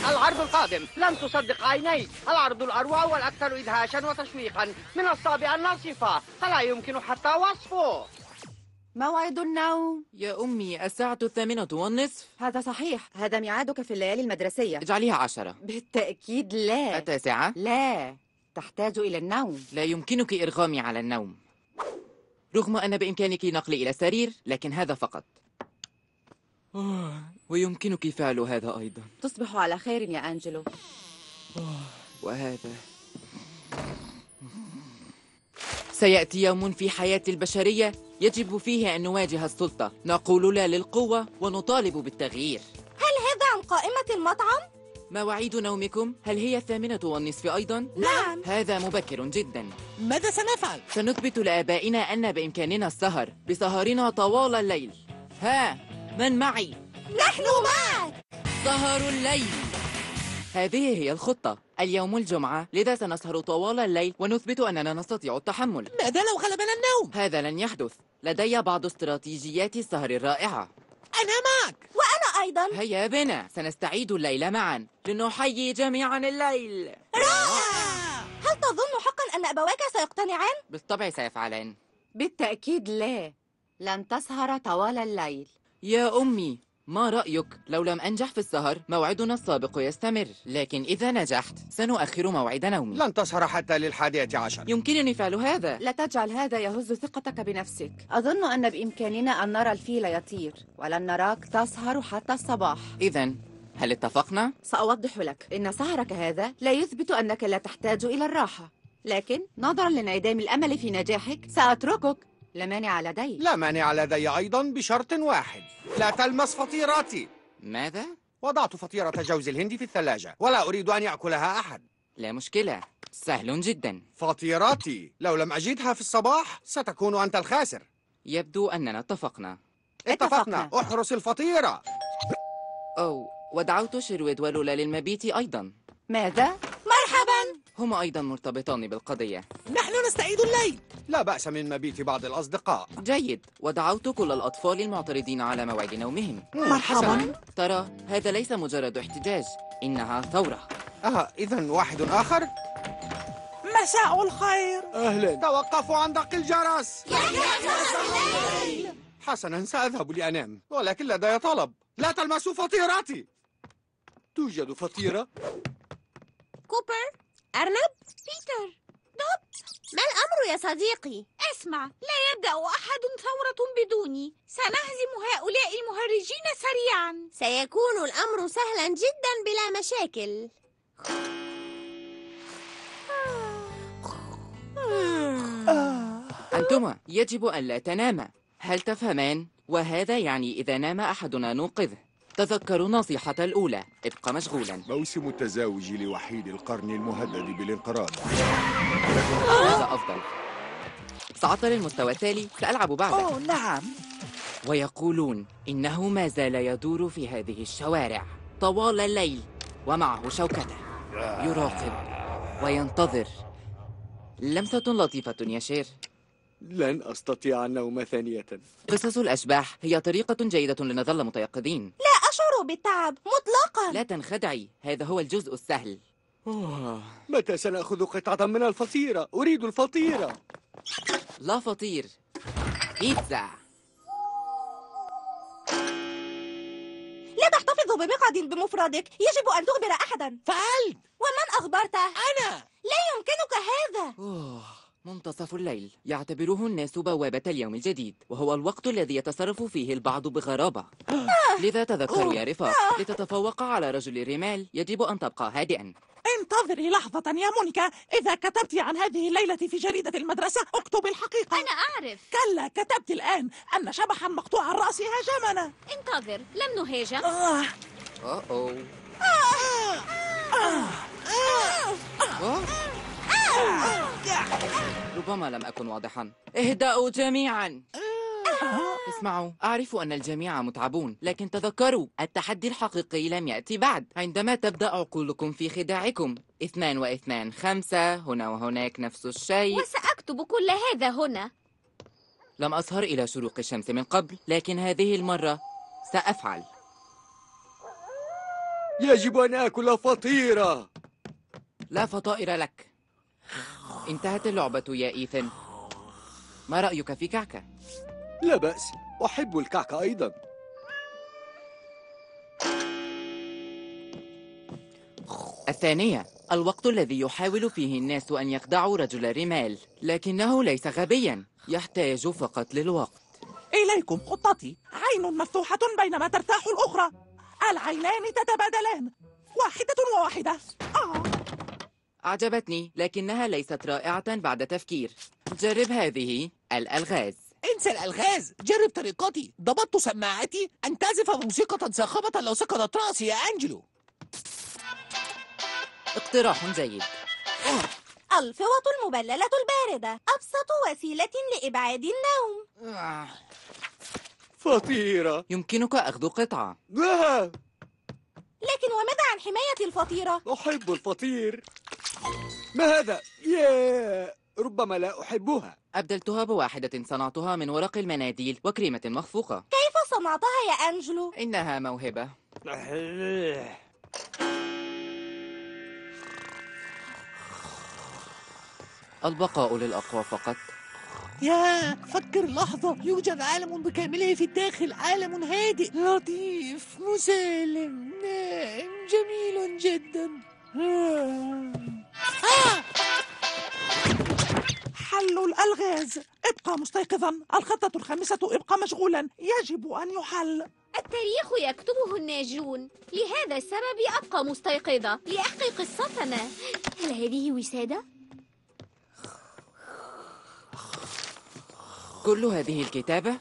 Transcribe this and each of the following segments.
العرض القادم لن تصدق عينيك. العرض الأروع والأكثر إدهاشا وتشويقا، من الصعب أن نصفه، فلا يمكن حتى وصفه. موعد النوم. يا أمي، الساعة 8:30. هذا صحيح، هذا ميعادك في الليالي المدرسية. اجعليها 10. بالتأكيد لا. 9. لا، تحتاج إلى النوم. لا يمكنك إرغامي على النوم، رغم أن بإمكانك نقلي إلى السرير، لكن هذا فقط. ويمكنك فعل هذا أيضا. تصبح على خير يا أنجلو. وهذا سيأتي يوم في حياة البشرية يجب فيه أن نواجه السلطة، نقول لا للقوة ونطالب بالتغيير. هل هذا عن قائمة المطعم؟ مواعيد نومكم هل هي 8:30 أيضا؟ نعم. هذا مبكر جدا. ماذا سنفعل؟ سنثبت لآبائنا أن بإمكاننا السهر بسهرنا طوال الليل. ها، من معي؟ نحن معك. سهر الليل. هذه هي الخطة. اليوم الجمعة، لذا سنسهر طوال الليل ونثبت أننا نستطيع التحمل. ماذا لو غلبنا النوم؟ هذا لن يحدث. لدي بعض استراتيجيات السهر الرائعة. أنا معك. وأنا أيضا. هيا بنا، سنستعيد الليل معا لنحيي جميعا الليل. رائع. هل تظن حقا أن أبواك سيقتنعان؟ بالطبع سيفعلان. بالتأكيد لا، لن تسهر طوال الليل. يا أمي، ما رأيك لو لم أنجح في السهر موعدنا السابق يستمر، لكن إذا نجحت سنؤخر موعد نومي. لن تسهر حتى ل11. يمكنني فعل هذا. لا تجعل هذا يهز ثقتك بنفسك. أظن أن بإمكاننا أن نرى الفيل يطير، ولن نراك تسهر حتى الصباح. إذن هل اتفقنا؟ سأوضح لك إن سهرك هذا لا يثبت أنك لا تحتاج إلى الراحة، لكن نظرا لانعدام الأمل في نجاحك سأتركك. لا مانع لدي. لا مانع لدي أيضا، بشرط واحد: لا تلمس فطيرتي. ماذا؟ وضعت فطيرة جوز الهند في الثلاجة ولا أريد أن يأكلها أحد. لا مشكلة، سهل جدا. فطيرتي لو لم أجدها في الصباح ستكون أنت الخاسر. يبدو أننا اتفقنا. اتفقنا. احرس الفطيرة. ودعوت شيرويد ولولا للمبيت أيضا. ماذا؟ مرحبا. هما أيضا مرتبطان بالقضية. نحن نستعيد الليل. لا بأس من مبيت بعض الأصدقاء. جيد، ودعوت كل الأطفال المعترضين على موعد نومهم. مرحبا. ترى هذا ليس مجرد احتجاج، إنها ثورة. إذن واحد آخر. مساء الخير. أهلا. توقفوا عن دق الجرس. حسنا، سأذهب لأنام، ولكن لدي طلب: لا تلمسوا فطيرتي. توجد فطيرة؟ كوبر، أرنب، بيتر، دوب. ما الأمر يا صديقي؟ اسمع، لا يبدأ أحد ثورة بدوني. سنهزم هؤلاء المهرجين سريعا. سيكون الأمر سهلا جدا بلا مشاكل. أنتما يجب أن لا تناما، هل تفهمان؟ وهذا يعني إذا نام أحدنا نوقظه. تذكروا النصيحة الأولى: ابقى مشغولا. موسم التزاوج لوحيد القرن المهدد بالانقراض. هذا أفضل. صعدت للمستوى التالي، سألعب بعده. نعم. ويقولون إنه ما زال يدور في هذه الشوارع طوال الليل، ومعه شوكته يراقب وينتظر. لمسة لطيفة يا شير. لن أستطيع النوم ثانية. قصص الأشباح هي طريقة جيدة لنظل متيقظين. لا أشعر بالتعب مطلقا. لا تنخدعي، هذا هو الجزء السهل. متى سنأخذ قطعة من الفطيرة؟ أريد الفطيرة. لا فطير، بيتزا. لا تحتفظ بمقعد بمفردك، يجب أن تخبر أحدا. فعلت. ومن أخبرته؟ أنا. لا يمكنك هذا. منتصف الليل يعتبره الناس بوابة اليوم الجديد، وهو الوقت الذي يتصرف فيه البعض بغرابة. لذا تذكروا يا رفاق، لتتفوق على رجل الرمال يجب أن تبقى هادئا. انتظري لحظة يا مونيكا، إذا كتبت عن هذه الليلة في جريدة المدرسة اكتب الحقيقة. أنا أعرف. كلا، كتبت الآن أن شبحا مقطوع الرأس هاجمنا. انتظر، لم نهاجم. ربما لم أكن واضحا. اهدأوا جميعا. اسمعوا، أعرف أن الجميع متعبون، لكن تذكروا التحدي الحقيقي لم يأتي بعد. عندما تبدأ عقولكم في خداعكم، 2 و2 5، هنا وهناك نفس الشيء. وسأكتب كل هذا هنا. لم أسهر إلى شروق الشمس من قبل، لكن هذه المرة سأفعل. يجب أن آكل فطيرة. لا فطائر لك. انتهت اللعبة يا إيثن. ما رأيك في كعكة؟ لا بأس، أحب الكعكة أيضا. الثانية، الوقت الذي يحاول فيه الناس أن يخدعوا رجل رمال، لكنه ليس غبيا، يحتاج فقط للوقت. إليكم خطتي. عين مفتوحة بينما ترتاح الأخرى. العينان تتبادلان، واحدة وواحدة. أعجبتني، لكنها ليست رائعة بعد تفكير. جرب هذه الألغاز. انسى الألغاز، جرب طريقتي. ضبطت سماعتي أن تعزف موسيقى صاخبة لو سقطت رأسي يا أنجلو. اقتراح جيد. الفوط المبللة الباردة أبسط وسيلة لإبعاد النوم. فطيرة. يمكنك أخذ قطعة. لكن وماذا عن حماية الفطيرة؟ أحب الفطير. ما هذا؟ ياه، ربما لا أحبها. أبدلتها بواحدة صنعتها من ورق المناديل وكريمة مخفوقة. كيف صنعتها يا أنجلو؟ إنها موهبة. البقاء للأقوى فقط. يا فكر لحظة، يوجد عالم بكامله في الداخل، عالم هادئ لطيف مسالم ناعم جميل جدا. حل الألغاز. ابقى مستيقظا. الخطة الخامسة ابقى مشغولا، يجب أن يحل. التاريخ يكتبه الناجون، لهذا السبب أبقى مستيقظة لأحكي قصتنا. هل هذه وسادة؟ كل هذه الكتابة؟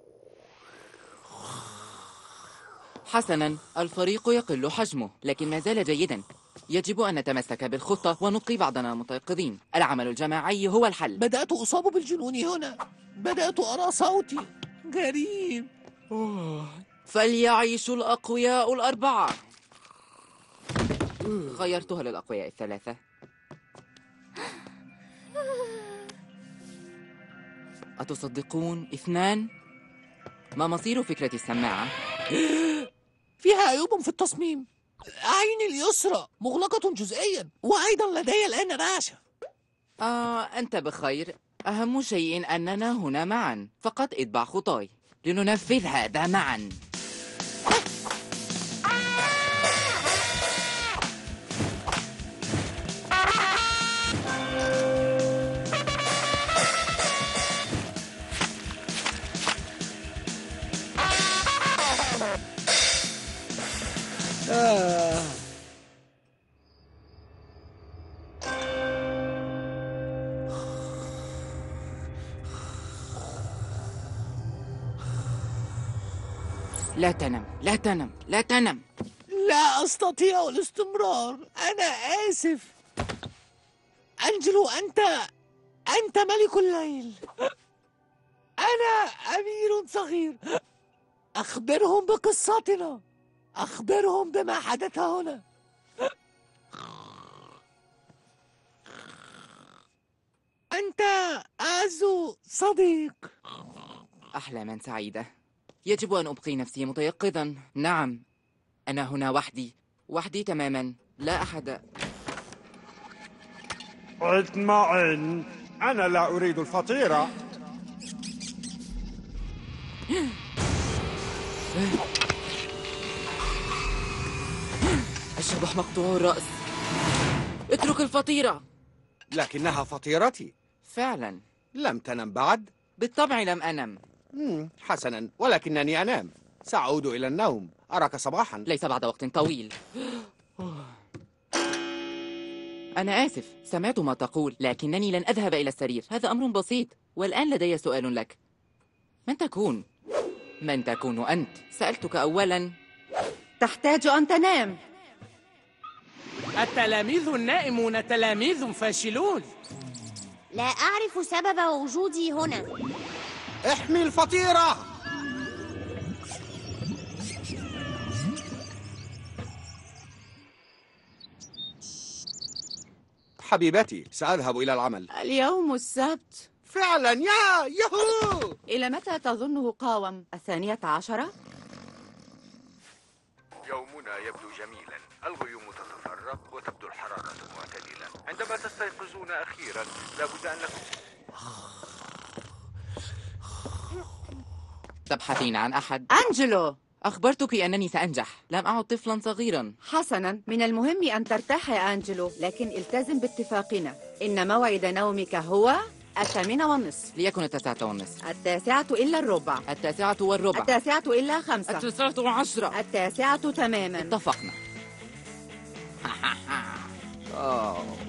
حسناً، الفريق يقل حجمه، لكن ما زال جيداً. يجب أن نتمسك بالخطة ونبقي بعضنا متيقظين. العمل الجماعي هو الحل. بدأت أصاب بالجنون هنا، بدأت أرى صوتي غريب. فليعيش الأقوياء الأربعة. غيرتها للأقوياء الثلاثة. أتصدقون 2؟ ما مصير فكرة السماعة؟ فيها عيوب في التصميم. عيني اليسرى مغلقة جزئيا، وأيضا لدي الآن رعشة. أنت بخير. أهم شيء أننا هنا معا. فقط اتبع خطاي لننفذ هذا معا. لا تنم، لا تنم، لا تنم. لا أستطيع الاستمرار، أنا آسف. أنجلو، أنت ملك الليل، أنا أمير صغير. أخبرهم بقصتنا، أخبرهم بما حدث هنا. أنت أعز صديق. أحلاما سعيدة. يجب أن أبقي نفسي متيقظا. نعم، أنا هنا وحدي، وحدي تماما، لا أحد. اطمئن، أنا لا أريد الفطيرة. الشبح مقطوع الرأس. اترك الفطيرة. لكنها فطيرتي. فعلا. لم تنم بعد؟ بالطبع لم أنم. حسنا، ولكنني أنام. سأعود إلى النوم. أراك صباحا. ليس بعد وقت طويل. أنا آسف، سمعت ما تقول، لكنني لن أذهب إلى السرير. هذا أمر بسيط. والآن لدي سؤال لك. من تكون؟ من تكون أنت؟ سألتك أولا. تحتاج أن تنام. التلاميذ النائمون تلاميذ فاشلون. لا أعرف سبب وجودي هنا. احمي الفطيرة. حبيبتي، سأذهب إلى العمل. اليوم السبت. فعلا، يهو. إلى متى تظنه قاوم؟ 12؟ يومنا هنا يبدو جميلا. الغيوم تتفرق وتبدو الحرارة معتدلة. عندما تستيقظون أخيرا لابد أنكم تبحثين عن أحد؟ أنجلو! أخبرتك أنني سأنجح. لم أعد طفلا صغيرا. حسنا، من المهم أن ترتاح يا أنجلو، لكن التزم باتفاقنا. إن موعد نومك هو 8:30. ليكن 9:30. 9:15. 9:15. 9:05. 9:10. 9 تماما. اتفقنا.